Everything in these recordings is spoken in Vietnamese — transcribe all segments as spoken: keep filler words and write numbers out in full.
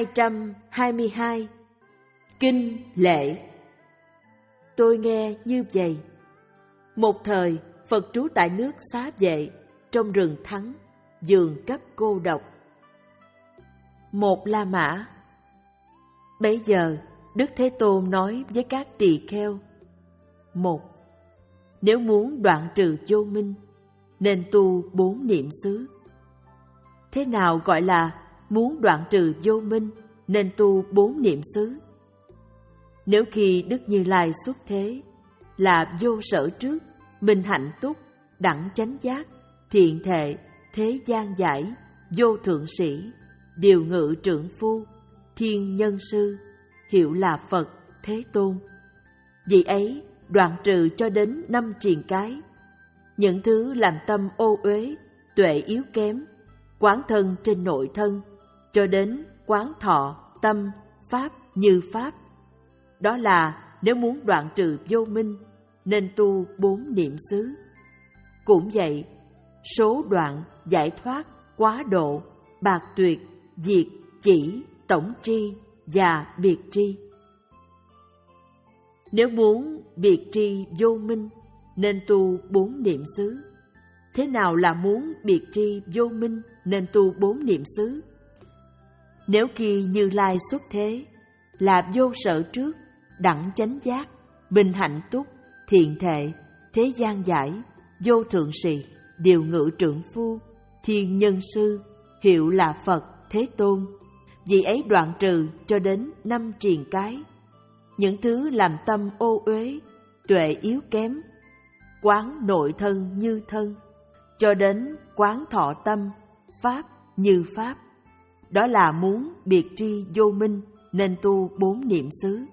hai trăm hai mươi hai. Kinh lễ. Tôi nghe như vậy. Một thời, Phật trú tại nước Xá Vệ, trong rừng Thắng, giường cấp cô độc. Một La Mã. Bấy giờ, Đức Thế Tôn nói với các tỳ kheo: Một, nếu muốn đoạn trừ vô minh, nên tu bốn niệm xứ. Thế nào gọi là muốn đoạn trừ vô minh, nên tu bốn niệm xứ? Nếu khi Đức Như Lai xuất thế, là vô sở trước, minh hạnh túc, đẳng chánh giác, thiện thệ, thế gian giải, vô thượng sĩ, điều ngự trượng phu, thiên nhân sư, hiệu là Phật Thế Tôn. Vì ấy đoạn trừ cho đến năm triền cái, những thứ làm tâm ô uế, tuệ yếu kém, quán thân trên nội thân, cho đến quán thọ, tâm, pháp như pháp. Đó là nếu muốn đoạn trừ vô minh, nên tu bốn niệm xứ. Cũng vậy, số đoạn, giải thoát, quá độ, bạc tuyệt, diệt, chỉ, tổng tri và biệt tri. Nếu muốn biệt tri vô minh, nên tu bốn niệm xứ. Thế nào là muốn biệt tri vô minh, nên tu bốn niệm xứ? Nếu khi Như Lai xuất thế, là vô sở trước, đẳng chánh giác, bình hạnh túc, thiện thệ, thế gian giải, vô thượng sĩ, điều ngự trượng phu, thiên nhân sư, hiệu là Phật Thế Tôn. Vì ấy đoạn trừ cho đến năm triền cái, những thứ làm tâm ô uế, tuệ yếu kém, quán nội thân như thân, cho đến quán thọ tâm, pháp như pháp. Đó là muốn biệt tri vô minh, nên tu bốn niệm xứ.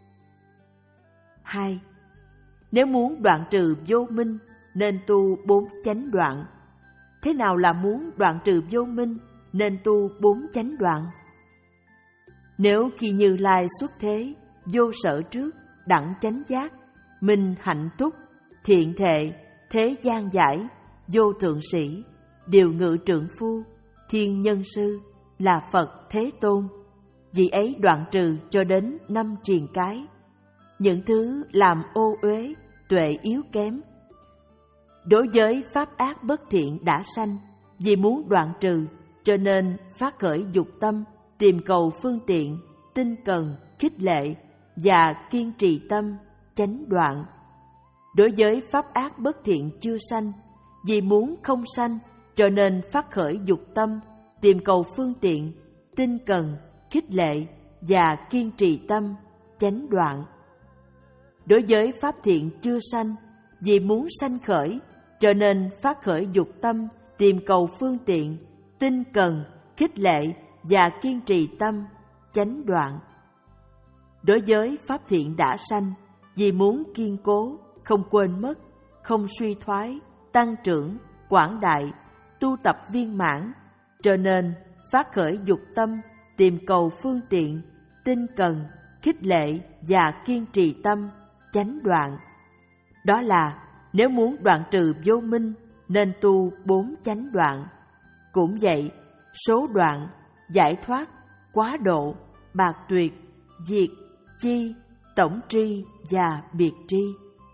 Hai, nếu muốn đoạn trừ vô minh, nên tu bốn chánh đoạn. Thế nào là muốn đoạn trừ vô minh, nên tu bốn chánh đoạn? Nếu khi Như Lai xuất thế, vô sở trước, đẳng chánh giác, minh hạnh túc, thiện thệ, thế gian giải, vô thượng sĩ, điều ngự trượng phu, thiên nhân sư, là Phật Thế Tôn. Vì ấy đoạn trừ cho đến năm triền cái, những thứ làm ô uế, tuệ yếu kém. Đối với pháp ác bất thiện đã sanh, vì muốn đoạn trừ, cho nên phát khởi dục tâm, tìm cầu phương tiện, tinh cần, khích lệ và kiên trì tâm, chánh đoạn. Đối với pháp ác bất thiện chưa sanh, vì muốn không sanh, cho nên phát khởi dục tâm, tìm cầu phương tiện, tinh cần, khích lệ và kiên trì tâm, chánh đoạn. Đối với pháp thiện chưa sanh, vì muốn sanh khởi, cho nên phát khởi dục tâm, tìm cầu phương tiện, tinh cần, khích lệ và kiên trì tâm, chánh đoạn. Đối với pháp thiện đã sanh, vì muốn kiên cố, không quên mất, không suy thoái, tăng trưởng, quảng đại, tu tập viên mãn, cho nên phát khởi dục tâm, tìm cầu phương tiện, tinh cần, khích lệ và kiên trì tâm, chánh đoạn. Đó là nếu muốn đoạn trừ vô minh, nên tu bốn chánh đoạn. Cũng vậy, số đoạn, giải thoát, quá độ, bạc tuyệt, diệt, chi, tổng tri và biệt tri.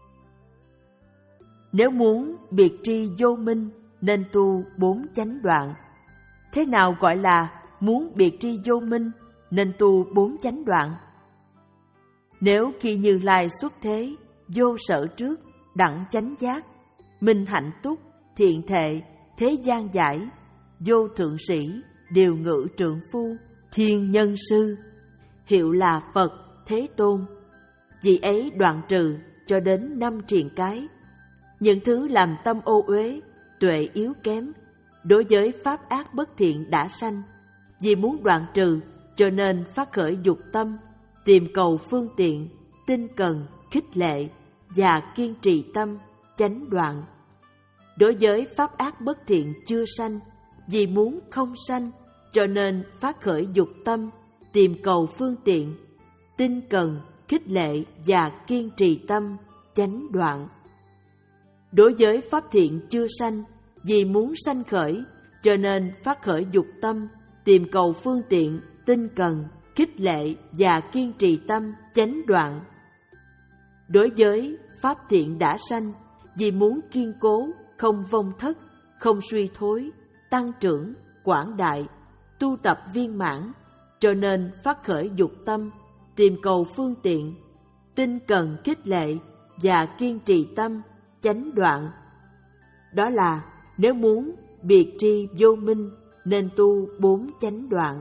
Nếu muốn biệt tri vô minh, nên tu bốn chánh đoạn. Thế nào gọi là muốn biệt tri vô minh, nên tu bốn chánh đoạn? Nếu khi Như Lai xuất thế, vô sở trước, đẳng chánh giác, minh hạnh túc, thiện thệ, thế gian giải, vô thượng sĩ, điều ngự trượng phu, thiên nhân sư, hiệu là Phật Thế Tôn. Vì ấy đoạn trừ cho đến năm triền cái, những thứ làm tâm ô uế, tuệ yếu kém. Đối với pháp ác bất thiện đã sanh, vì muốn đoạn trừ, cho nên phát khởi dục tâm, tìm cầu phương tiện, tinh cần, khích lệ và kiên trì tâm, chánh đoạn. Đối với pháp ác bất thiện chưa sanh, vì muốn không sanh, cho nên phát khởi dục tâm, tìm cầu phương tiện, tinh cần, khích lệ và kiên trì tâm, chánh đoạn. Đối với pháp thiện chưa sanh, vì muốn sanh khởi, cho nên phát khởi dục tâm, tìm cầu phương tiện, tinh cần, khích lệ và kiên trì tâm chánh đoạn. Đối với pháp thiện đã sanh, vì muốn kiên cố, không vong thất, không suy thối, tăng trưởng, quảng đại, tu tập viên mãn, cho nên phát khởi dục tâm, tìm cầu phương tiện, tinh cần khích lệ và kiên trì tâm chánh đoạn. Đó là nếu muốn biệt tri vô minh nên tu bốn chánh đoạn.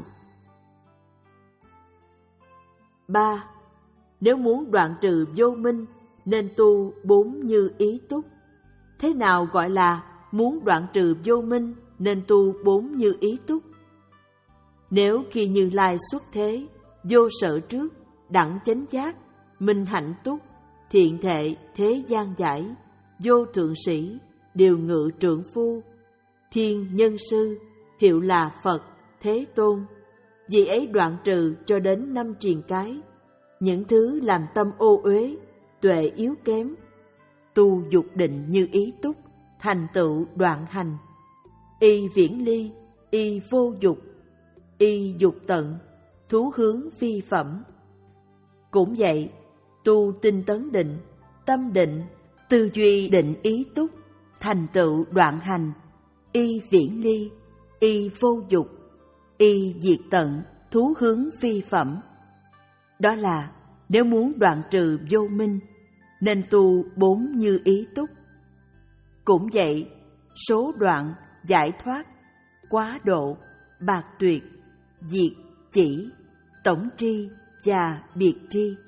Ba. Nếu muốn đoạn trừ vô minh nên tu bốn như ý túc. Thế nào gọi là muốn đoạn trừ vô minh nên tu bốn như ý túc? Nếu khi Như Lai xuất thế, vô sở trước, đẳng chánh giác, minh hạnh túc, thiện thệ thế gian giải, vô thượng sĩ, điều ngự trượng phu, thiên nhân sư, hiệu là Phật, Thế Tôn, vì ấy đoạn trừ cho đến năm triền cái, những thứ làm tâm ô uế, tuệ yếu kém, tu dục định như ý túc, thành tựu đoạn hành, y viễn ly, y vô dục, y dục tận, thú hướng phi phẩm. Cũng vậy, tu tinh tấn định, tâm định, tư duy định ý túc, thành tựu đoạn hành, y viễn ly, y vô dục, y diệt tận, thú hướng phi phẩm. Đó là nếu muốn đoạn trừ vô minh nên tu bốn như ý túc. Cũng vậy, số đoạn, giải thoát, quá độ, bạc tuyệt, diệt, chỉ, tổng tri và biệt tri.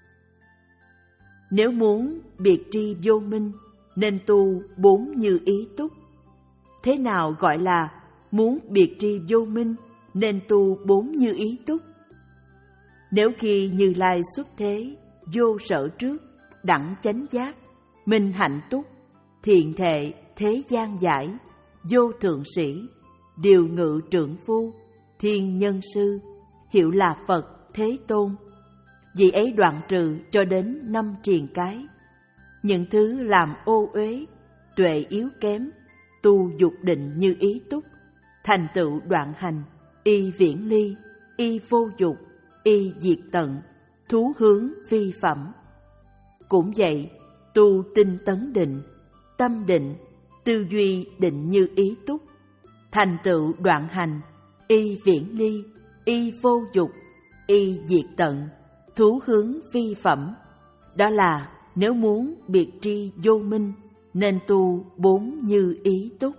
Nếu muốn biệt tri vô minh nên tu bốn như ý túc. Thế nào gọi là muốn biệt tri vô minh nên tu bốn như ý túc? Nếu khi Như Lai xuất thế, vô sở trước, đẳng chánh giác, minh hạnh túc, thiện thệ thế gian giải, vô thượng sĩ, điều ngự trượng phu, thiên nhân sư, hiệu là Phật, Thế Tôn, vì ấy đoạn trừ cho đến năm triền cái, những thứ làm ô uế, tuệ yếu kém, tu dục định như ý túc, thành tựu đoạn hành, y viễn ly, y vô dục, y diệt tận, thú hướng phi phẩm. Cũng vậy, tu tinh tấn định, tâm định, tư duy định như ý túc, thành tựu đoạn hành, y viễn ly, y vô dục, y diệt tận, thú hướng phi phẩm. Đó là nếu muốn biệt tri vô minh nên tu bốn như ý túc.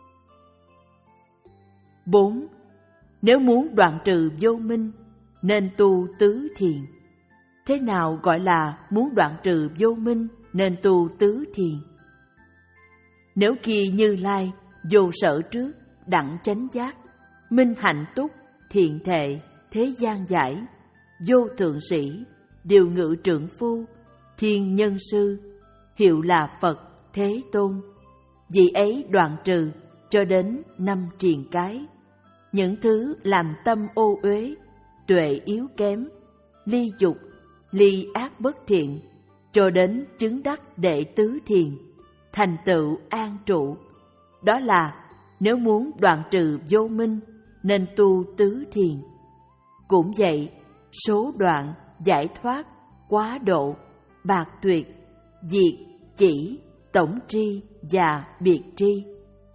Bốn. Nếu muốn đoạn trừ vô minh nên tu tứ thiền. Thế nào gọi là muốn đoạn trừ vô minh nên tu tứ thiền? Nếu khi Như Lai vô sở trước, đẳng chánh giác, minh hạnh túc, thiện thệ thế gian giải, vô thượng sĩ, điều ngự trượng phu, thiên nhân sư, hiệu là Phật, Thế Tôn, vì ấy đoạn trừ cho đến năm triền cái, những thứ làm tâm ô uế, tuệ yếu kém, ly dục, ly ác bất thiện, cho đến chứng đắc đệ tứ thiền, thành tựu an trụ. Đó là nếu muốn đoạn trừ vô minh nên tu tứ thiền. Cũng vậy, số đoạn, giải thoát, quá độ, bạc tuyệt, diệt, chỉ, tổng tri và biệt tri.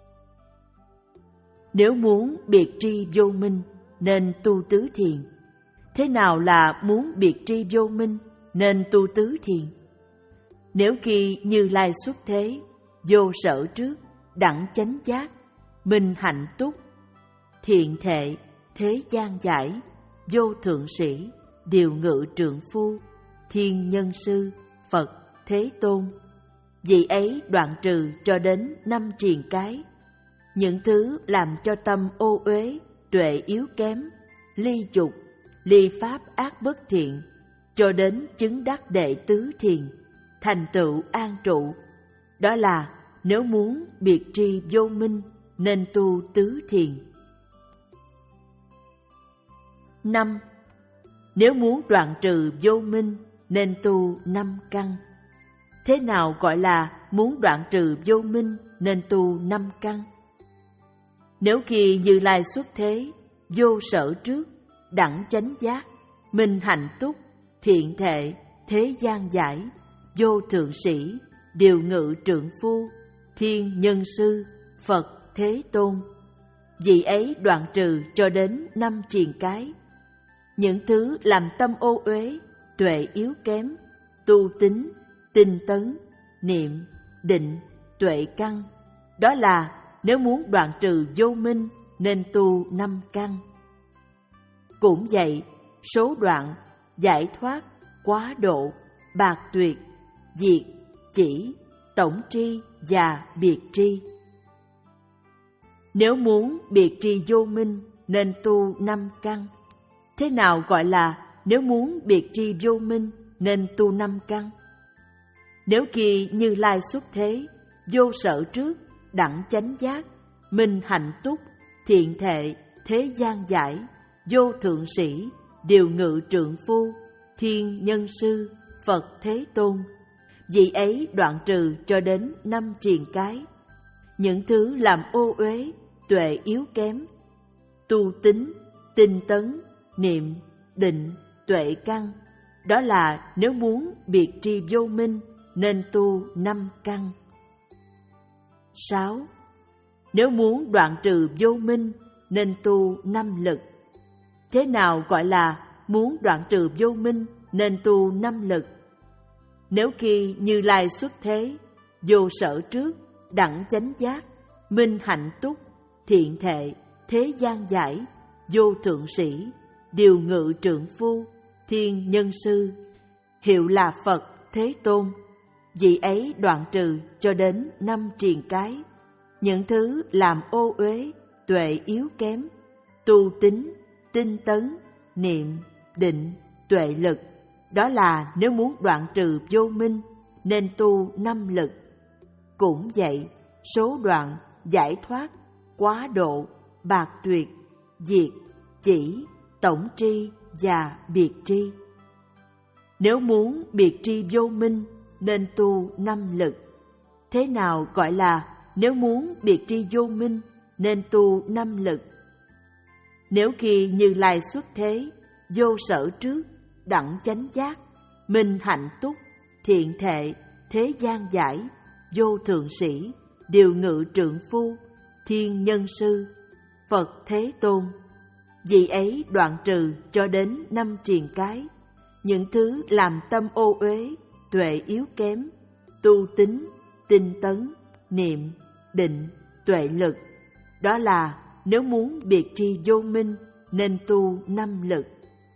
Nếu muốn biệt tri vô minh nên tu tứ thiền. Thế nào là muốn biệt tri vô minh nên tu tứ thiền? Nếu khi Như Lai xuất thế, vô sở trước, đẳng chánh giác, minh hạnh túc, thiện thệ thế gian giải, vô thượng sĩ, điều ngự trượng phu, thiên nhân sư, Phật, Thế Tôn, vì ấy đoạn trừ cho đến năm triền cái, những thứ làm cho tâm ô uế, tuệ yếu kém, ly dục, ly pháp ác bất thiện, cho đến chứng đắc đệ tứ thiền, thành tựu an trụ. Đó là nếu muốn biệt tri vô minh nên tu tứ thiền. Năm. Nếu muốn đoạn trừ vô minh nên tu năm căn. Thế nào gọi là muốn đoạn trừ vô minh nên tu năm căn? Nếu khi Như Lai xuất thế, vô sở trước, đẳng chánh giác, minh hạnh túc, thiện thệ, thế gian giải, vô thượng sĩ, điều ngự trượng phu, thiên nhân sư, Phật Thế Tôn. Vị ấy đoạn trừ cho đến năm triền cái, những thứ làm tâm ô uế, tuệ yếu kém, tu tín, tinh tấn, niệm, định, tuệ căn. Đó là nếu muốn đoạn trừ vô minh nên tu năm căn. Cũng vậy, số đoạn, giải thoát, quá độ, bạc tuyệt, diệt, chỉ, tổng tri và biệt tri. Nếu muốn biệt tri vô minh nên tu năm căn. Thế nào gọi là nếu muốn biệt tri vô minh nên tu năm căn? Nếu kỳ Như Lai xuất thế, vô sở trước, đẳng chánh giác, minh hạnh túc, thiện thệ, thế gian giải, vô thượng sĩ, điều ngự trượng phu, thiên nhân sư, Phật Thế Tôn. Vị ấy đoạn trừ cho đến năm triền cái, những thứ làm ô uế, tuệ yếu kém, tu tín, tinh tấn, niệm, định, tuệ căn. Đó là nếu muốn biệt tri vô minh nên tu năm căn. Sáu. Nếu muốn đoạn trừ vô minh nên tu năm lực. Thế nào gọi là muốn đoạn trừ vô minh nên tu năm lực? Nếu khi Như Lai xuất thế, vô sở trước, đẳng chánh giác, minh hạnh túc, thiện thệ, thế gian giải, vô thượng sĩ, điều ngự trượng phu, thiên nhân sư, hiệu là Phật Thế Tôn. Vị ấy đoạn trừ cho đến năm triền cái, những thứ làm ô uế, tuệ yếu kém, tu tín, tinh tấn, niệm, định, tuệ lực. Đó là nếu muốn đoạn trừ vô minh nên tu năm lực. Cũng vậy, số đoạn, giải thoát, quá độ, bạc tuyệt, diệt, chỉ, tổng tri và biệt tri. Nếu muốn biệt tri vô minh nên tu năm lực. Thế nào gọi là nếu muốn biệt tri vô minh nên tu năm lực? Nếu khi Như Lai xuất thế, vô sở trước, đẳng chánh giác, minh hạnh túc, thiện thệ, thế gian giải, vô thượng sĩ, điều ngự trượng phu, thiên nhân sư, Phật Thế Tôn. Vị ấy đoạn trừ cho đến năm triền cái, những thứ làm tâm ô uế, tuệ yếu kém, tu tín, tinh tấn, niệm, định, tuệ lực. Đó là nếu muốn biệt tri vô minh nên tu năm lực.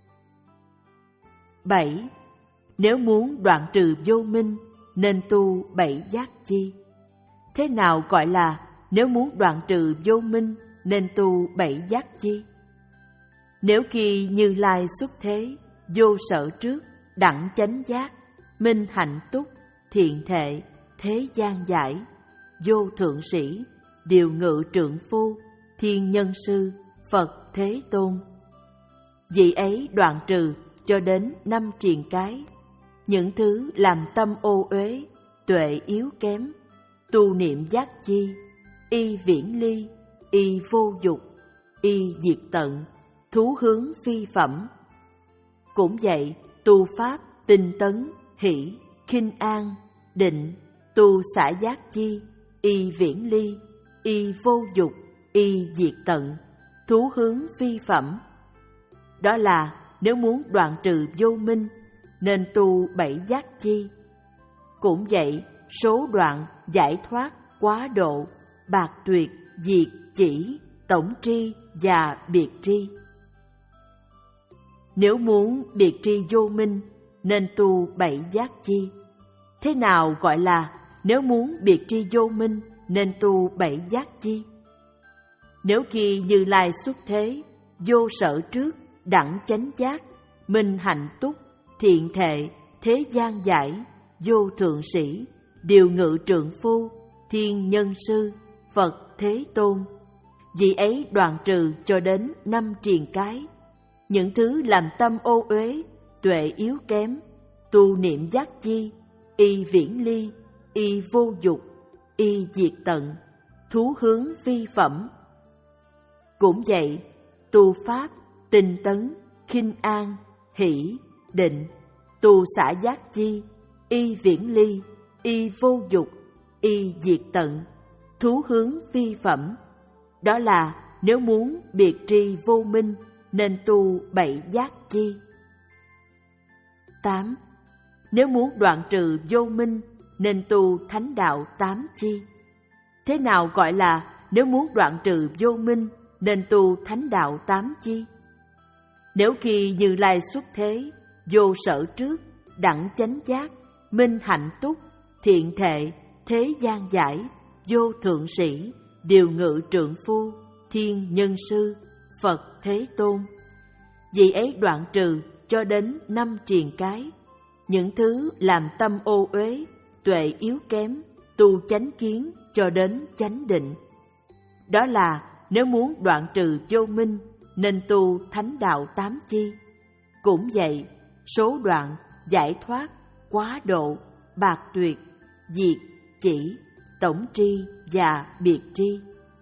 Bảy. Nếu muốn đoạn trừ vô minh nên tu bảy giác chi. Thế nào gọi là nếu muốn đoạn trừ vô minh nên tu bảy giác chi? Nếu khi Như Lai xuất thế, vô sở trước, đẳng chánh giác, minh hạnh túc, thiện thệ, thế gian giải, vô thượng sĩ, điều ngự trượng phu, thiên nhân sư, Phật Thế Tôn. Vị ấy đoạn trừ cho đến năm triền cái, những thứ làm tâm ô uế, tuệ yếu kém, tu niệm giác chi, y viễn ly, y vô dục, y diệt tận, thú hướng phi phẩm. Cũng vậy, tu pháp, tinh tấn, hỷ, khinh an, định, tu xả giác chi, y viễn ly, y vô dục, y diệt tận, thú hướng phi phẩm. Đó là nếu muốn đoạn trừ vô minh nên tu bảy giác chi. Cũng vậy, số đoạn, giải thoát, quá độ, bạc tuyệt, diệt, chỉ, tổng tri và biệt tri. Nếu muốn biệt tri vô minh nên tu bảy giác chi. Thế nào gọi là nếu muốn biệt tri vô minh nên tu bảy giác chi? Nếu khi Như Lai xuất thế, vô sở trước, đẳng chánh giác, minh hạnh túc, thiện thệ, thế gian giải, vô thượng sĩ, điều ngự trượng phu, thiên nhân sư, Phật Thế Tôn. Vị ấy đoạn trừ cho đến năm triền cái, những thứ làm tâm ô uế, tuệ yếu kém, tu niệm giác chi, y viễn ly, y vô dục, y diệt tận, thú hướng phi phẩm. Cũng vậy, tu pháp, tinh tấn, khinh an, hỷ, định, tu xả giác chi, y viễn ly, y vô dục, y diệt tận, thú hướng phi phẩm. Đó là nếu muốn biệt tri vô minh nên tu bảy giác chi. tám. Nếu muốn đoạn trừ vô minh nên tu thánh đạo tám chi. Thế nào gọi là nếu muốn đoạn trừ vô minh nên tu thánh đạo tám chi? Nếu khi Như Lai xuất thế, vô sở trước, đẳng chánh giác, minh hạnh túc, thiện thệ, thế gian giải, vô thượng sĩ, điều ngự trượng phu, thiên nhân sư, Phật Thế Tôn. Vì ấy đoạn trừ cho đến năm triền cái, những thứ làm tâm ô uế, tuệ yếu kém, tu chánh kiến cho đến chánh định. Đó là nếu muốn đoạn trừ vô minh nên tu thánh đạo tám chi. Cũng vậy, số đoạn, giải thoát, quá độ, bạc tuyệt, diệt, chỉ, tổng tri và biệt tri.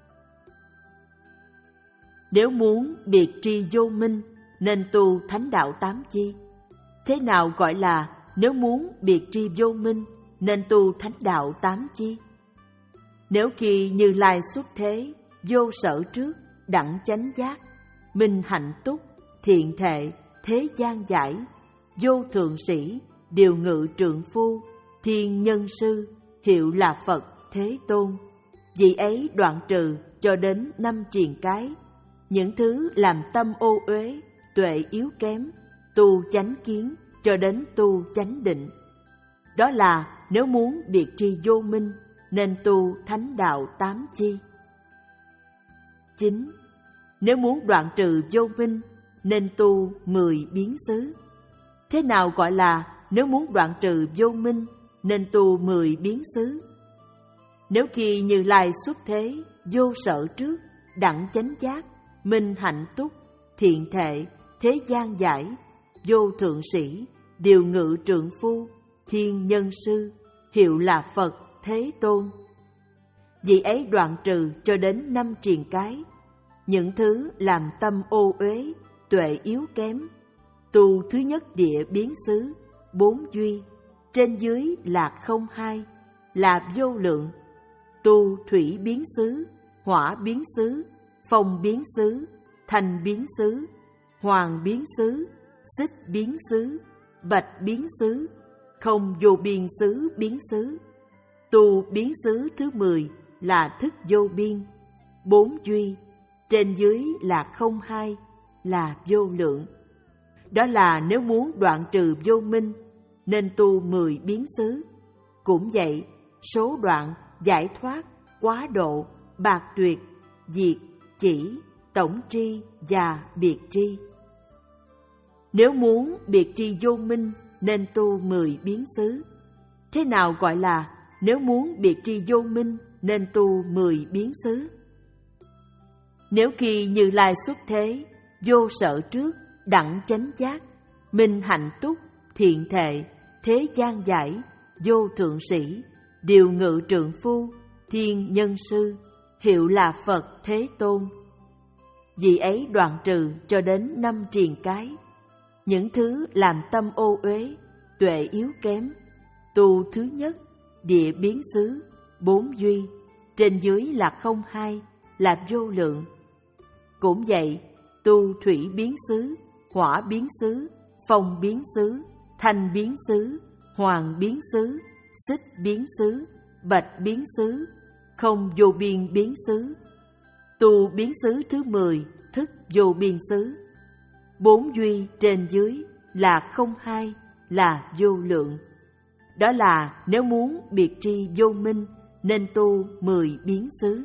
Nếu muốn biệt tri vô minh nên tu thánh đạo tám chi. Thế nào gọi là nếu muốn biệt tri vô minh nên tu thánh đạo tám chi? Nếu khi Như Lai xuất thế, vô sở trước, đẳng chánh giác, minh hạnh túc, thiện thệ, thế gian giải, vô thượng sĩ, điều ngự trượng phu, thiên nhân sư, hiệu là Phật Thế Tôn. Vì ấy đoạn trừ cho đến năm triền cái, những thứ làm tâm ô uế, tuệ yếu kém, tu chánh kiến cho đến tu chánh định. Đó là nếu muốn biệt tri vô minh nên tu thánh đạo tám chi. chín. Nếu muốn đoạn trừ vô minh nên tu mười biến xứ. Thế nào gọi là nếu muốn đoạn trừ vô minh nên tu mười biến xứ? Nếu khi Như Lai xuất thế, vô sở trước, đẳng chánh giác, minh hạnh túc, thiện thệ, thế gian giải, vô thượng sĩ, điều ngự trượng phu, thiên nhân sư, hiệu là Phật Thế Tôn. Vì ấy đoạn trừ cho đến năm triền cái, những thứ làm tâm ô uế, tuệ yếu kém, tu thứ nhất địa biến xứ, bốn duy, trên dưới là không hai, là vô lượng, tu thủy biến xứ, hỏa biến xứ, phong biến xứ, thành biến xứ, hoàng biến xứ, xích biến xứ, bạch biến xứ, không vô biên xứ biến xứ. Tu biến xứ thứ mười là thức vô biên, bốn duy, trên dưới là không hai, là vô lượng. Đó là nếu muốn đoạn trừ vô minh nên tu mười biến xứ. Cũng vậy, số đoạn, giải thoát, quá độ, bạc tuyệt, diệt, chỉ, tổng tri và biệt tri. Nếu muốn biệt tri vô minh nên tu mười biến xứ. Thế nào gọi là nếu muốn biệt tri vô minh nên tu mười biến xứ? Nếu khi Như Lai xuất thế, vô sở trước, đẳng chánh giác, minh hạnh túc, thiện thệ, thế gian giải, vô thượng sĩ, điều ngự trượng phu, thiên nhân sư, hiệu là Phật Thế Tôn. Vì ấy đoạn trừ cho đến năm triền cái, những thứ làm tâm ô uế, tuệ yếu kém, tu thứ nhất, địa biến xứ, bốn duy, trên dưới là không hai, là vô lượng. Cũng vậy, tu thủy biến xứ, hỏa biến xứ, phong biến xứ, thanh biến xứ, hoàng biến xứ, xích biến xứ, bạch biến xứ, không vô biên biến xứ. Tu biến xứ thứ mười, thức vô biên xứ. Bốn duy trên dưới là không hai, là vô lượng. Đó là nếu muốn biệt tri vô minh nên tu mười biến xứ.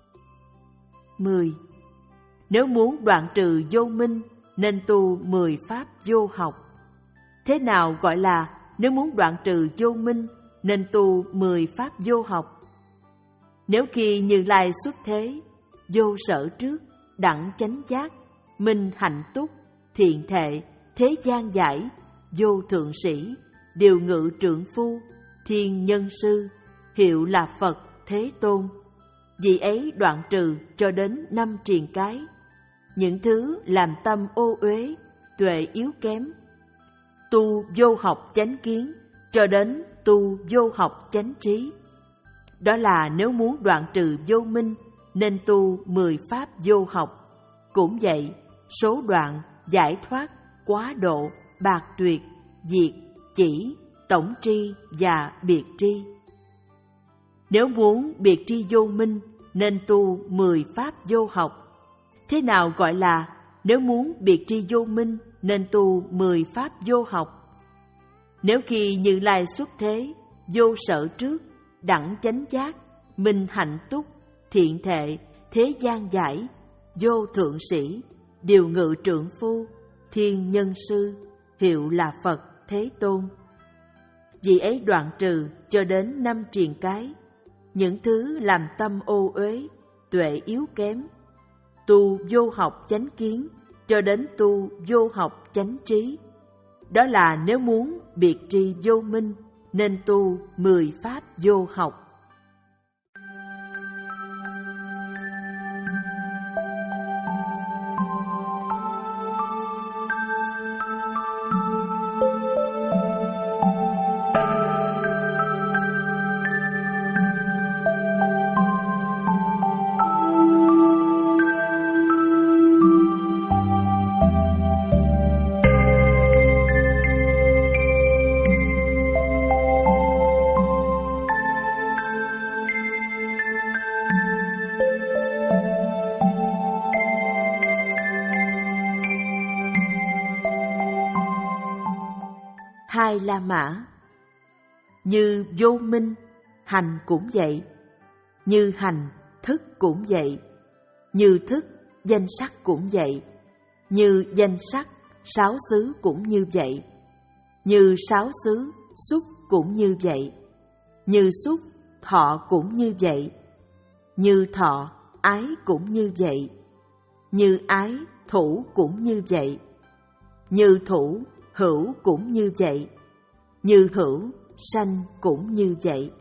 mười. Nếu muốn đoạn trừ vô minh nên tu mười pháp vô học. Thế nào gọi là nếu muốn đoạn trừ vô minh nên tu mười pháp vô học? Nếu khi Như Lai xuất thế, vô sở trước, đẳng chánh giác, minh hạnh túc, thiện thệ, thế gian giải, vô thượng sĩ, điều ngự trượng phu, thiên nhân sư, hiệu là Phật Thế Tôn. Vì ấy đoạn trừ cho đến năm triền cái, những thứ làm tâm ô uế, tuệ yếu kém. Tu vô học chánh kiến cho đến tu vô học chánh trí. Đó là nếu muốn đoạn trừ vô minh nên tu mười pháp vô học. Cũng vậy, số đoạn, giải thoát, quá độ, bạc tuyệt, diệt, chỉ, tổng tri và biệt tri. Nếu muốn biệt tri vô minh nên tu mười pháp vô học. Thế nào gọi là nếu muốn biệt tri vô minh nên tu mười pháp vô học? Nếu khi Như Lai xuất thế, vô sở trước, đẳng chánh giác, minh hạnh túc, thiện thệ, thế gian giải, vô thượng sĩ, điều ngự trượng phu, thiên nhân sư, hiệu là Phật Thế Tôn. Vì ấy đoạn trừ cho đến năm triền cái, những thứ làm tâm ô uế, tuệ yếu kém. Tu vô học chánh kiến cho đến tu vô học chánh trí. Đó là nếu muốn biệt tri vô minh nên tu mười pháp vô học. Hai La Mã. Như vô minh, hành cũng vậy. Như hành, thức cũng vậy. Như thức, danh sắc cũng vậy. Như danh sắc, sáu xứ cũng như vậy. Như sáu xứ, xúc cũng như vậy. Như xúc, thọ cũng như vậy. Như thọ, ái cũng như vậy. Như ái, thủ cũng như vậy. Như thủ, hữu cũng như vậy. Như hữu, sanh cũng như vậy.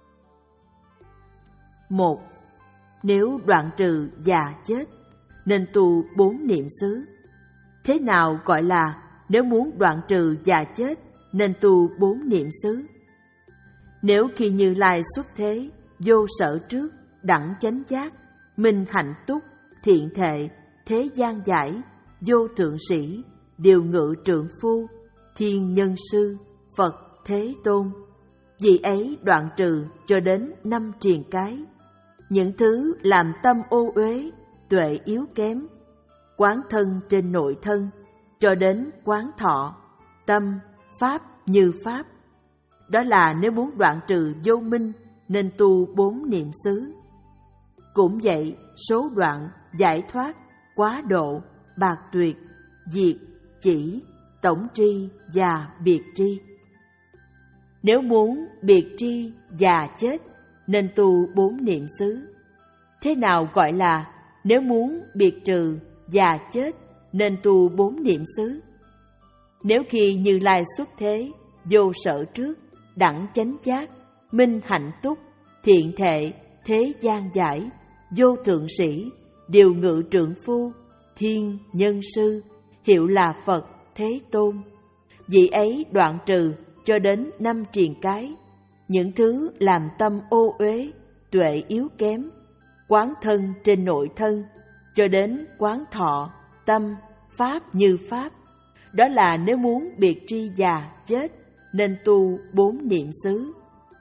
Một. Nếu đoạn trừ già chết nên tu bốn niệm xứ. Thế nào gọi là nếu muốn đoạn trừ già chết nên tu bốn niệm xứ? Nếu khi Như Lai xuất thế, vô sở trước, đẳng chánh giác, minh hạnh túc, thiện thệ, thế gian giải, vô thượng sĩ, điều ngự trượng phu, thiên nhân sư, Phật Thế Tôn. Vì ấy đoạn trừ cho đến năm triền cái, những thứ làm tâm ô uế, tuệ yếu kém, quán thân trên nội thân, cho đến quán thọ, tâm, pháp như pháp. Đó là nếu muốn đoạn trừ vô minh nên tu bốn niệm xứ. Cũng vậy, số đoạn, giải thoát, quá độ, bạc tuyệt, diệt, chỉ, tổng tri và biệt tri. Nếu muốn biệt tri già chết nên tu bốn niệm xứ. Thế nào gọi là nếu muốn biệt trừ già chết nên tu bốn niệm xứ? Nếu khi Như Lai xuất thế, vô sở trước, đẳng chánh giác, minh hạnh túc, thiện thệ, thế gian giải, vô thượng sĩ, điều ngự trượng phu, thiên nhân sư, hiệu là Phật Thế Tôn. Vì ấy đoạn trừ cho đến năm triền cái, những thứ làm tâm ô uế, tuệ yếu kém, quán thân trên nội thân, cho đến quán thọ, tâm, pháp như pháp. Đó là nếu muốn biệt tri già chết nên tu bốn niệm xứ.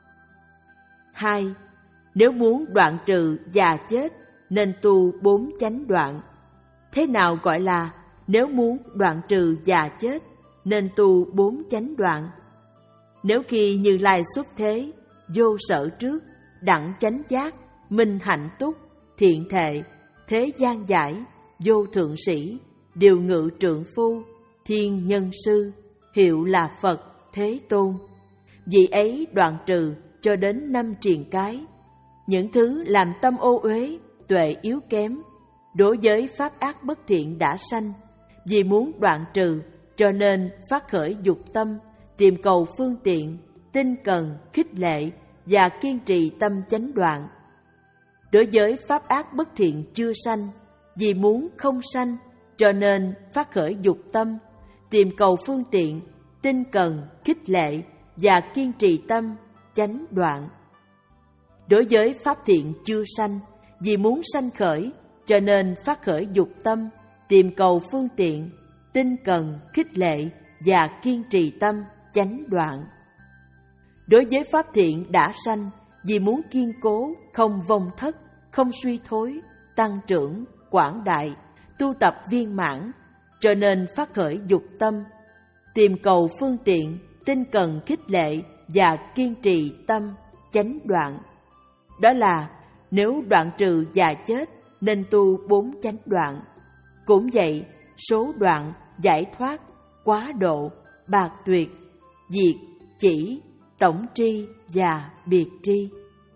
Hai. Nếu muốn đoạn trừ già chết nên tu bốn chánh đoạn. Thế nào gọi là nếu muốn đoạn trừ già chết nên tu bốn chánh đoạn? Nếu khi Như Lai xuất thế, vô sở trước, đẳng chánh giác, minh hạnh túc, thiện thệ, thế gian giải, vô thượng sĩ, điều ngự trượng phu, thiên nhân sư, hiệu là Phật Thế Tôn. Vì ấy đoạn trừ cho đến năm triền cái, những thứ làm tâm ô uế, tuệ yếu kém, đối với pháp ác bất thiện đã sanh. Vì muốn đoạn trừ cho nên phát khởi dục tâm, tìm cầu phương tiện, tinh cần, khích lệ và kiên trì tâm chánh đoạn. Đối với pháp ác bất thiện chưa sanh, vì muốn không sanh cho nên phát khởi dục tâm, tìm cầu phương tiện, tinh cần, khích lệ và kiên trì tâm, chánh đoạn. Đối với pháp thiện chưa sanh, vì muốn sanh khởi, cho nên phát khởi dục tâm, tìm cầu phương tiện, tinh cần, khích lệ và kiên trì tâm, chánh đoạn. Đối với pháp thiện đã sanh, vì muốn kiên cố, không vong thất, không suy thối, tăng trưởng, quảng đại, tu tập viên mãn, cho nên phát khởi dục tâm, tìm cầu phương tiện, tinh cần khích lệ và kiên trì tâm, chánh đoạn. Đó là nếu đoạn trừ già chết nên tu bốn chánh đoạn. Cũng vậy, số đoạn, giải thoát, quá độ, bạc tuyệt, diệt, chỉ, tổng tri và biệt tri.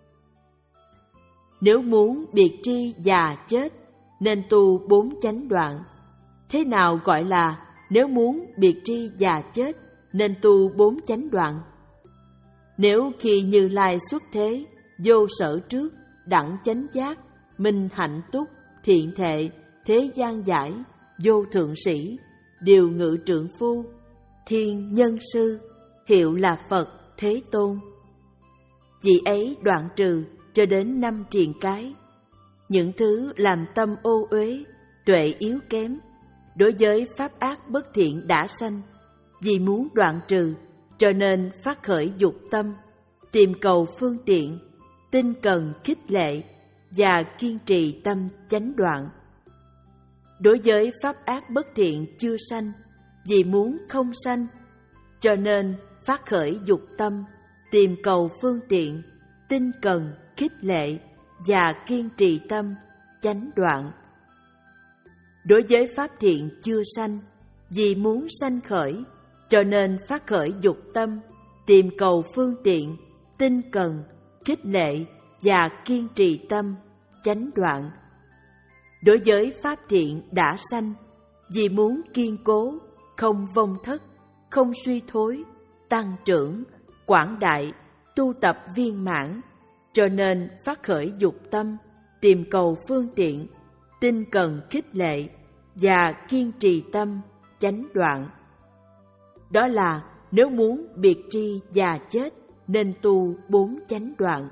Nếu muốn biệt tri già chết nên tu bốn chánh đoạn. Thế nào gọi là nếu muốn biệt tri già chết nên tu bốn chánh đoạn? Nếu khi Như Lai xuất thế, vô sở trước, đẳng chánh giác, minh hạnh túc, thiện thệ, thế gian giải, vô thượng sĩ, điều ngự trượng phu, thiên nhân sư, hiệu là Phật Thế Tôn. Vị ấy đoạn trừ cho đến năm triền cái, những thứ làm tâm ô uế, tuệ yếu kém, đối với pháp ác bất thiện đã sanh, vì muốn đoạn trừ, cho nên phát khởi dục tâm, tìm cầu phương tiện, tinh cần khích lệ và kiên trì tâm chánh đoạn. Đối với pháp ác bất thiện chưa sanh, vì muốn không sanh, cho nên phát khởi dục tâm, tìm cầu phương tiện, tinh cần khích lệ và kiên trì tâm chánh đoạn. Đối với pháp thiện chưa sanh, vì muốn sanh khởi, cho nên phát khởi dục tâm, tìm cầu phương tiện, tinh cần khích lệ và kiên trì tâm chánh đoạn. Đối với pháp thiện đã sanh, vì muốn kiên cố, không vong thất, không suy thối, tăng trưởng, quảng đại, tu tập viên mãn, cho nên phát khởi dục tâm, tìm cầu phương tiện, tinh cần khích lệ và kiên trì tâm chánh đoạn. Đó là nếu muốn biệt tri già chết nên tu bốn chánh đoạn.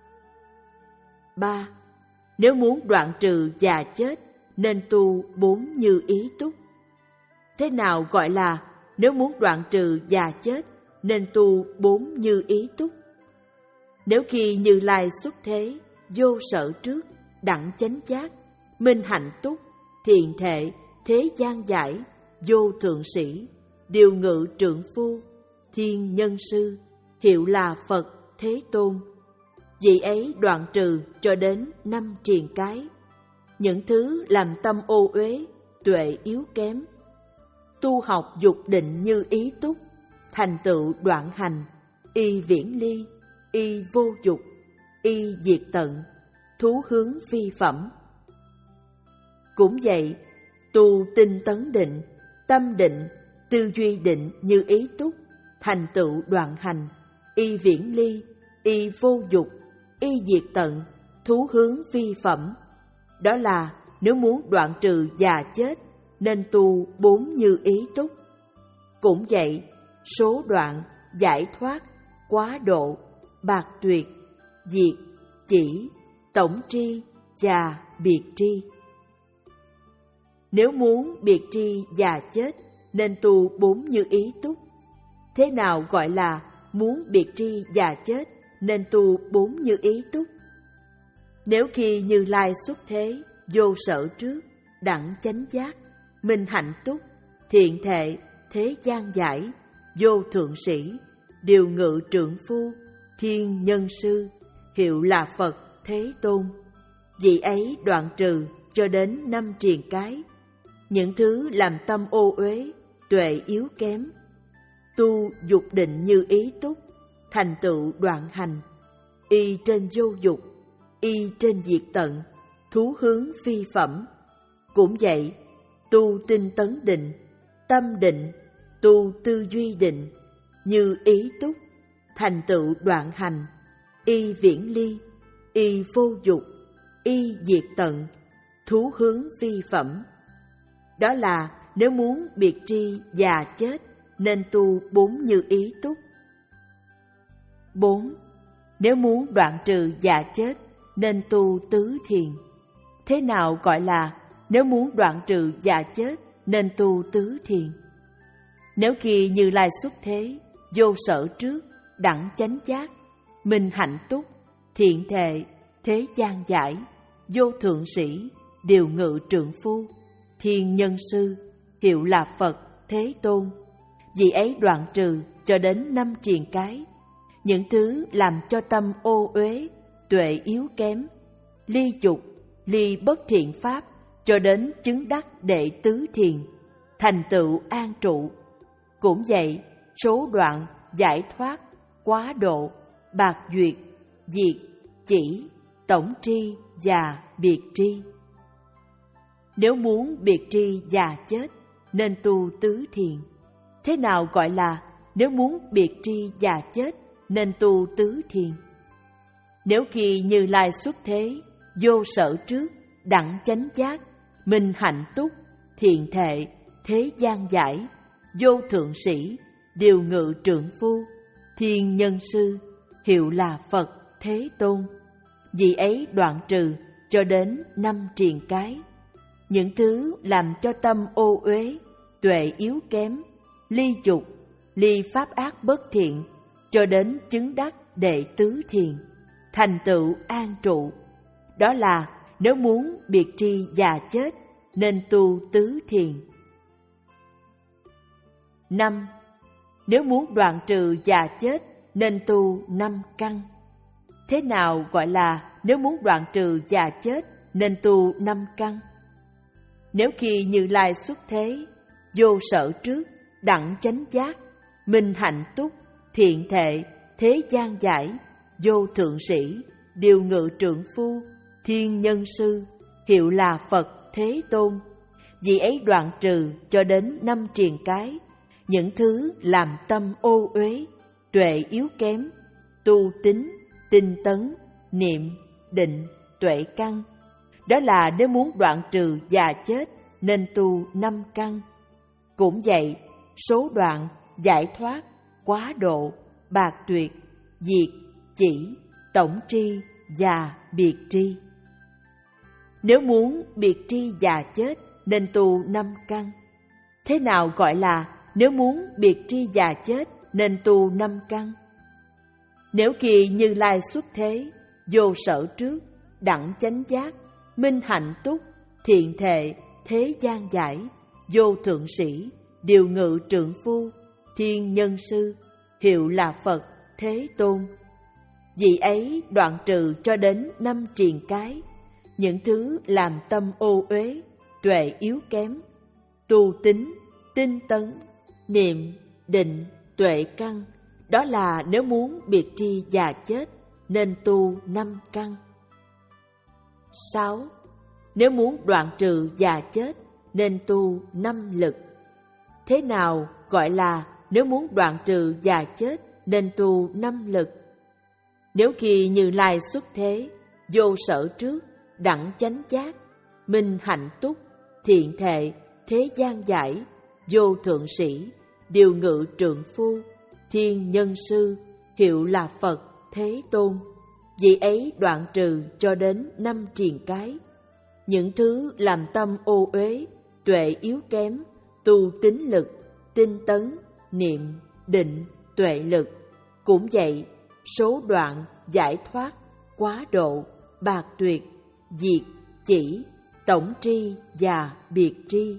ba. Nếu muốn đoạn trừ già chết nên tu bốn như ý túc. Thế nào gọi là nếu muốn đoạn trừ già chết nên tu bốn như ý túc? Nếu khi Như Lai xuất thế, vô sở trước, đẳng chánh giác, minh hạnh túc, thiện thệ, thế gian giải, vô thượng sĩ, điều ngự trượng phu, thiên nhân sư, hiệu là Phật Thế Tôn. Vị ấy đoạn trừ cho đến năm triền cái, những thứ làm tâm ô uế, tuệ yếu kém. Tu học dục định như ý túc, thành tựu đoạn hành, y viễn ly, y vô dục, y diệt tận, thú hướng phi phẩm. Cũng vậy, tu tinh tấn định, tâm định, tư duy định như ý túc, thành tựu đoạn hành, y viễn ly, y vô dục, y diệt tận, thú hướng phi phẩm. Đó là nếu muốn đoạn trừ già chết nên tu bốn như ý túc. Cũng vậy, số đoạn, giải thoát, quá độ, bạc tuyệt, diệt, chỉ, tổng tri và biệt tri. Nếu muốn biệt tri già chết nên tu bốn như ý túc. Thế nào gọi là muốn biệt tri già chết nên tu bốn như ý túc? Nếu khi Như Lai xuất thế, vô sở trước, đẳng chánh giác, minh hạnh túc, thiện thệ, thế gian giải, vô thượng sĩ, điều ngự trượng phu, thiên nhân sư, hiệu là Phật Thế Tôn. Vị ấy đoạn trừ cho đến năm triền cái, những thứ làm tâm ô uế, tuệ yếu kém. Tu dục định như ý túc, thành tựu đoạn hành, y trên vô dục, y trên diệt tận, thú hướng phi phẩm. Cũng vậy, tu tinh tấn định, tâm định, tu tư duy định, như ý túc, thành tựu đoạn hành, y viễn ly, y vô dục, y diệt tận, thú hướng phi phẩm. Đó là nếu muốn biệt tri già chết nên tu bốn như ý túc. Bốn. Nếu muốn đoạn trừ già chết nên tu tứ thiền. Thế nào gọi là nếu muốn đoạn trừ già chết nên tu tứ thiền? Nếu khi Như Lai xuất thế, vô sở trước, đẳng chánh giác, minh hạnh túc, thiện thệ, thế gian giải, vô thượng sĩ, điều ngự trượng phu, thiên nhân sư, hiệu là Phật, Thế Tôn. Vì ấy đoạn trừ cho đến năm triền cái, những thứ làm cho tâm ô uế, tuệ yếu kém, ly dục, ly bất thiện pháp, cho đến chứng đắc đệ tứ thiền, thành tựu an trụ. Cũng vậy, số đoạn, giải thoát, quá độ, bạc duyệt, diệt, chỉ, tổng tri và biệt tri. Nếu muốn biệt tri già chết nên tu tứ thiền. Thế nào gọi là nếu muốn biệt tri già chết nên tu tứ thiền? Nếu khi Như Lai xuất thế, vô sở trước, đẳng chánh giác, minh hạnh túc, thiện thệ, thế gian giải, vô thượng sĩ, điều ngự trượng phu, thiên nhân sư, hiệu là Phật, Thế Tôn. Vì ấy đoạn trừ cho đến năm triền cái, những thứ làm cho tâm ô uế, tuệ yếu kém, ly dục, ly pháp ác bất thiện, cho đến chứng đắc đệ tứ thiền, thành tựu an trụ. Đó là nếu muốn biệt tri già chết nên tu tứ thiền. Năm. Nếu muốn đoạn trừ già chết nên tu năm căn. Thế nào gọi là nếu muốn đoạn trừ già chết nên tu năm căn? Nếu khi Như Lai xuất thế, vô sở trước, đẳng chánh giác, minh hạnh túc, thiện thệ, thế gian giải, vô thượng sĩ, điều ngự trượng phu, thiên nhân sư, hiệu là Phật, Thế Tôn. Vì ấy đoạn trừ cho đến năm triền cái, những thứ làm tâm ô uế, tuệ yếu kém, tu tín, tinh tấn, niệm, định, tuệ căn. Đó là nếu muốn đoạn trừ già chết nên tu năm căn. Cũng vậy, số đoạn, giải thoát, quá độ, bạc tuyệt, diệt, chỉ, tổng tri và biệt tri. Nếu muốn biệt tri già chết nên tu năm căn. Thế nào gọi là nếu muốn biệt tri già chết nên tu năm căn? Nếu khi Như Lai xuất thế, vô sở trước, đẳng chánh giác, minh hạnh túc, thiện thệ, thế gian giải, vô thượng sĩ, điều ngự trượng phu, thiên nhân sư, hiệu là Phật, Thế Tôn. Vì ấy đoạn trừ cho đến năm triền cái, những thứ làm tâm ô uế, tuệ yếu kém, tu tín, tinh tấn, niệm, định, tuệ căn. Đó là nếu muốn biệt tri già chết nên tu năm căn. Sáu. Nếu muốn đoạn trừ già chết nên tu năm lực. Thế nào gọi là nếu muốn đoạn trừ già chết nên tu năm lực? Nếu khi Như Lai xuất thế, vô sở trước, đẳng chánh giác, minh hạnh túc, thiện thệ, thế gian giải, vô thượng sĩ, điều ngự trượng phu, thiên nhân sư, hiệu là Phật, Thế Tôn. Vì ấy đoạn trừ cho đến năm triền cái, những thứ làm tâm ô uế, tuệ yếu kém, tu tín lực, tinh tấn, niệm, định, tuệ lực. Cũng vậy, số đoạn, giải thoát, quá độ, bạc tuyệt, diệt, chỉ, tổng tri và biệt tri.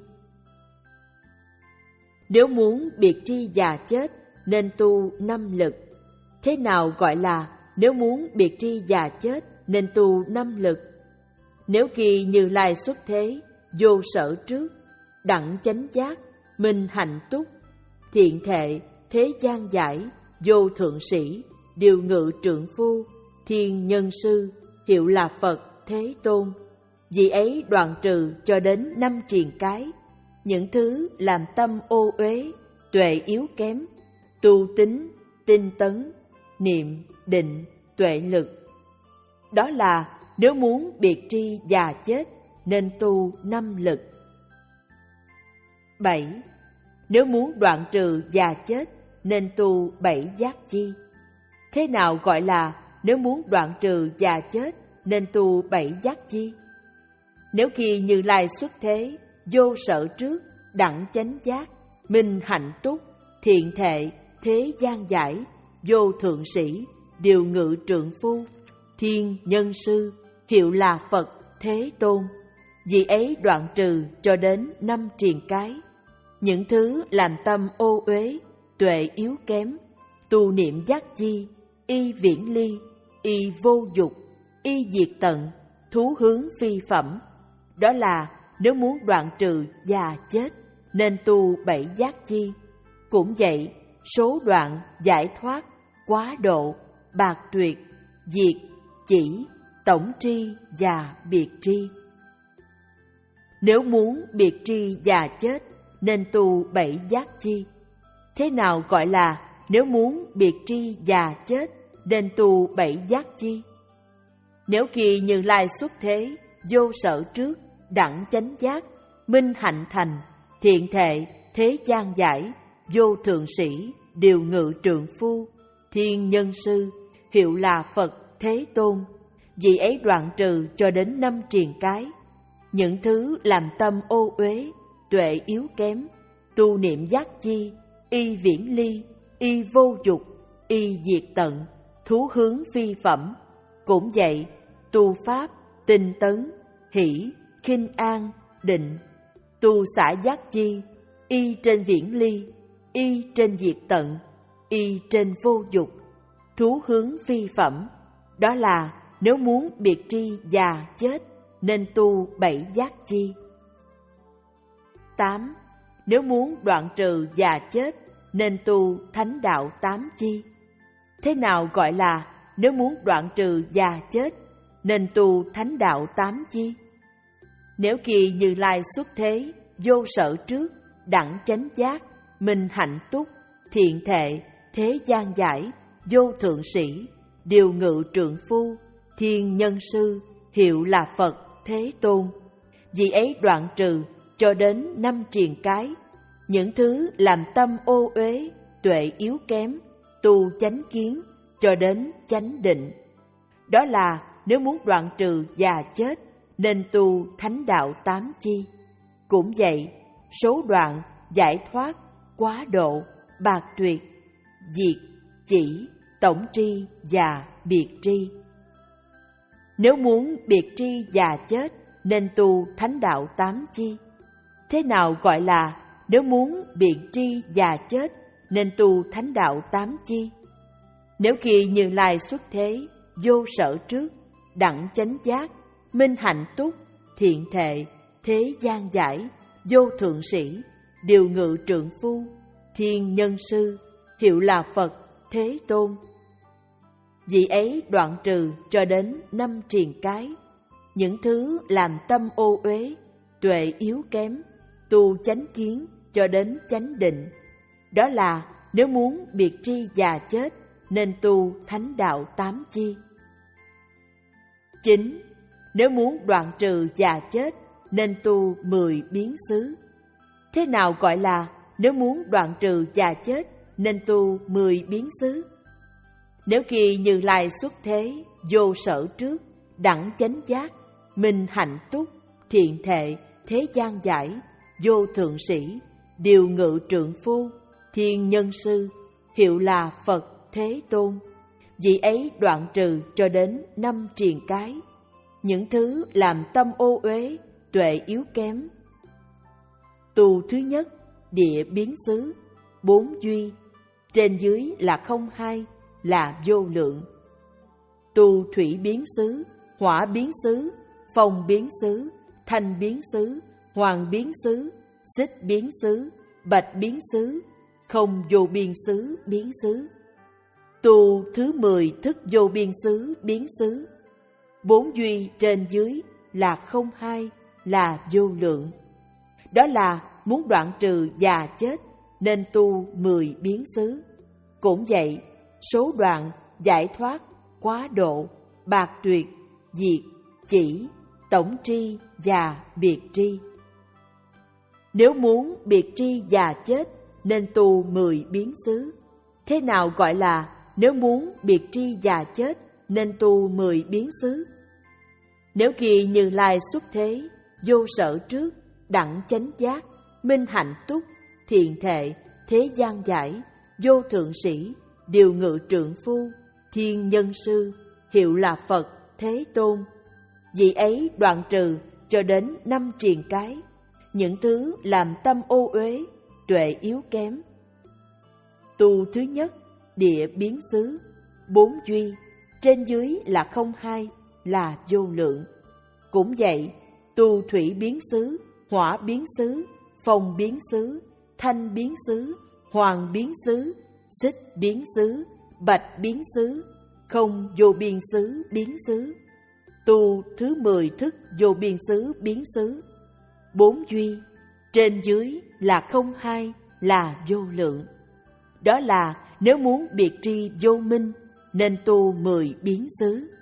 Nếu muốn biệt tri già chết nên tu năm lực. Thế nào gọi là nếu muốn biệt tri già chết nên tu năm lực? Nếu khi Như Lai xuất thế, vô sở trước, đẳng chánh giác, minh hạnh túc, thiện thệ, thế gian giải, vô thượng sĩ, điều ngự trượng phu, thiên nhân sư, hiệu là Phật, Thế Tôn. Vì ấy đoạn trừ cho đến năm triền cái, những thứ làm tâm ô uế, tuệ yếu kém, tu tín, tinh tấn, niệm, định, tuệ lực. Đó là nếu muốn biệt tri già chết nên tu năm lực. bảy. Nếu muốn đoạn trừ già chết nên tu bảy giác chi. Thế nào gọi là nếu muốn đoạn trừ già chết nên tu bảy giác chi? Nếu khi Như Lai xuất thế, vô sở trước, đẳng chánh giác, minh hạnh túc, thiện thệ, thế gian giải, vô thượng sĩ, điều ngự trượng phu, thiên nhân sư, hiệu là Phật Thế Tôn, vì ấy đoạn trừ cho đến năm triền cái, những thứ làm tâm ô uế, tuệ yếu kém, tu niệm giác chi, y viễn ly, y vô dục, y diệt tận, thú hướng phi phẩm. Đó là nếu muốn đoạn trừ già chết nên tu bảy giác chi. Cũng vậy, số đoạn, giải thoát, quá độ, bạc tuyệt, diệt, chỉ, tổng tri và biệt tri. Nếu muốn biệt tri già chết nên tu bảy giác chi. Thế nào gọi là nếu muốn biệt tri già chết nên tu bảy giác chi? Nếu khi Như Lai xuất thế, vô sở trước, đẳng chánh giác, minh hạnh thành, thiện thệ, thế gian giải, vô thượng sĩ, điều ngự trượng phu, thiên nhân sư, hiệu là Phật Thế Tôn, vì ấy đoạn trừ cho đến năm triền cái, những thứ làm tâm ô uế, tuệ yếu kém, tu niệm giác chi, y viễn ly, y vô dục, y diệt tận, thú hướng phi phẩm. Cũng vậy, tu pháp, tinh tấn, hỷ, khinh an, định, tu xả giác chi, y trên viễn ly, y trên diệt tận, y trên vô dục, thú hướng phi phẩm. Đó là nếu muốn biệt tri già chết nên tu bảy giác chi. Tám. Nếu muốn đoạn trừ già chết nên tu thánh đạo tám chi. Thế nào gọi là nếu muốn đoạn trừ già chết nên tu thánh đạo tám chi? Nếu khi Như Lai xuất thế, vô sở trước, đẳng chánh giác, minh hạnh túc, thiện thệ, thế gian giải, vô thượng sĩ, điều ngự trượng phu, thiên nhân sư, hiệu là Phật Thế Tôn, vì ấy đoạn trừ cho đến năm triền cái, những thứ làm tâm ô uế, tuệ yếu kém, tu chánh kiến cho đến chánh định. Đó là nếu muốn đoạn trừ già chết nên tu thánh đạo tám chi. Cũng vậy, số đoạn, giải thoát, quá độ, bạc tuyệt, diệt, chỉ, tổng tri và biệt tri. Nếu muốn biệt tri già chết nên tu thánh đạo tám chi. Thế nào gọi là nếu muốn biệt tri già chết nên tu thánh đạo tám chi? Nếu khi Như Lai xuất thế, vô sở trước, đẳng chánh giác, minh hạnh túc, thiện thệ, thế gian giải, vô thượng sĩ, điều ngự trượng phu, thiên nhân sư, hiệu là Phật Thế Tôn, vì ấy đoạn trừ cho đến năm triền cái, những thứ làm tâm ô uế, tuệ yếu kém, tu chánh kiến cho đến chánh định. Đó là nếu muốn biệt tri già chết nên tu thánh đạo tám chi. Chín. Nếu muốn đoạn trừ già chết nên tu mười biến xứ. Thế nào gọi là nếu muốn đoạn trừ già chết nên tu mười biến xứ? Nếu khi Như Lai xuất thế, vô sở trước, đẳng chánh giác, minh hạnh túc, thiện thệ, thế gian giải, vô thượng sĩ, điều ngự trượng phu, thiên nhân sư, hiệu là Phật Thế Tôn, vì ấy đoạn trừ cho đến năm triền cái, những thứ làm tâm ô uế, tuệ yếu kém. Tu thứ nhất, địa biến xứ, bốn duy, trên dưới là không hai, là vô lượng. Tu thủy biến xứ, hỏa biến xứ, phong biến xứ, thanh biến xứ, hoàng biến xứ, xích biến xứ, bạch biến xứ, không vô biên xứ biến xứ. Tu thứ mười thức vô biên xứ biến xứ, bốn duy trên dưới là không hai, là vô lượng. Đó là muốn đoạn trừ già chết nên tu mười biến xứ. Cũng vậy, số đoạn, giải thoát, quá độ, bạc tuyệt, diệt, chỉ, tổng tri và biệt tri. Nếu muốn biệt tri già chết nên tu mười biến xứ. Thế nào gọi là nếu muốn biệt tri già chết nên tu mười biến xứ? Nếu kỳ Như Lai xuất thế, vô sở trước, đẳng chánh giác, minh hạnh túc, thiện thệ, thế gian giải, vô thượng sĩ, điều ngự trượng phu, thiên nhân sư, hiệu là Phật, Thế Tôn. Vị ấy đoạn trừ cho đến năm triền cái, những thứ làm tâm ô uế, tuệ yếu kém. Tu thứ nhất, địa biến xứ, bốn duy, trên dưới là không hai, là vô lượng. Cũng vậy, tu thủy biến xứ, hỏa biến xứ, phong biến xứ, thanh biến xứ, hoàng biến xứ, xích biến xứ, bạch biến xứ, không vô biên xứ biến xứ. Tu thứ mười thức vô biên xứ biến xứ, bốn duy, trên dưới là không hai, là vô lượng. Đó là nếu muốn biệt tri vô minh nên tu mười biến xứ.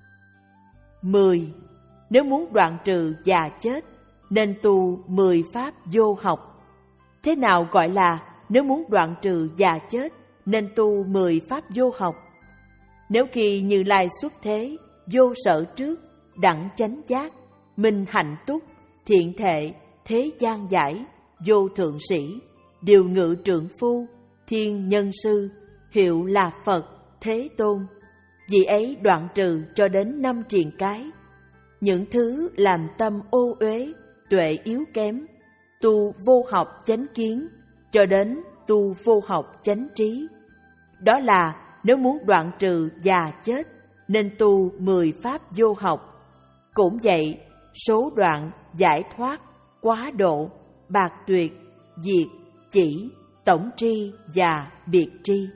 Mười, nếu muốn đoạn trừ già chết nên tu mười pháp vô học. Thế nào gọi là nếu muốn đoạn trừ già chết nên tu mười pháp vô học? Nếu khi Như Lai xuất thế, vô sở trước, đẳng chánh giác, minh hạnh túc, thiện thệ, thế gian giải, vô thượng sĩ, điều ngự trượng phu, thiên nhân sư, hiệu là Phật, Thế Tôn. Vị ấy đoạn trừ cho đến năm triền cái, những thứ làm tâm ô uế, tuệ yếu kém, tu vô học chánh kiến, cho đến tu vô học chánh trí. Đó là nếu muốn đoạn trừ già chết nên tu mười pháp vô học. Cũng vậy, số đoạn, giải thoát, quá độ, bạc tuyệt, diệt, chỉ, tổng tri và biệt tri.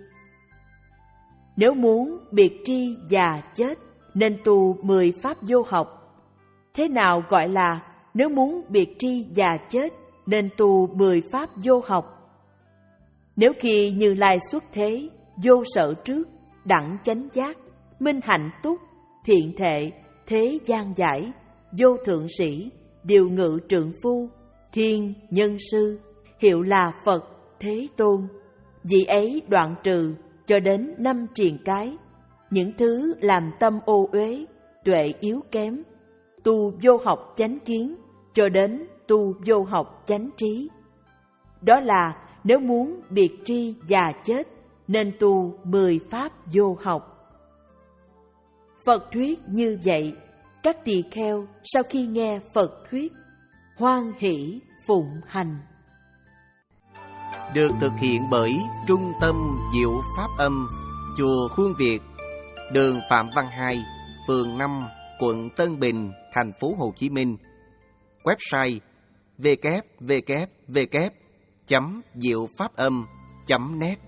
Nếu muốn biệt tri già chết nên tu mười pháp vô học. Thế nào gọi là nếu muốn biệt tri già chết nên tu mười pháp vô học? Nếu khi Như Lai xuất thế, vô sở trước, đẳng chánh giác, minh hạnh túc, thiện thệ, thế gian giải, vô thượng sĩ, điều ngự trượng phu, thiên nhân sư, hiệu là Phật, Thế Tôn. Vị ấy đoạn trừ cho đến năm triền cái, những thứ làm tâm ô uế, tuệ yếu kém, tu vô học chánh kiến, cho đến tu vô học chánh trí. Đó là nếu muốn biệt tri già chết nên tu mười pháp vô học. Phật thuyết như vậy, các tỳ kheo sau khi nghe Phật thuyết, hoan hỷ phụng hành. Được thực hiện bởi Trung tâm Diệu Pháp Âm, Chùa Khuôn Việt, đường Phạm Văn Hai, phường năm, quận Tân Bình, thành phố Hồ Chí Minh. Website w w w chấm diệu pháp âm chấm net.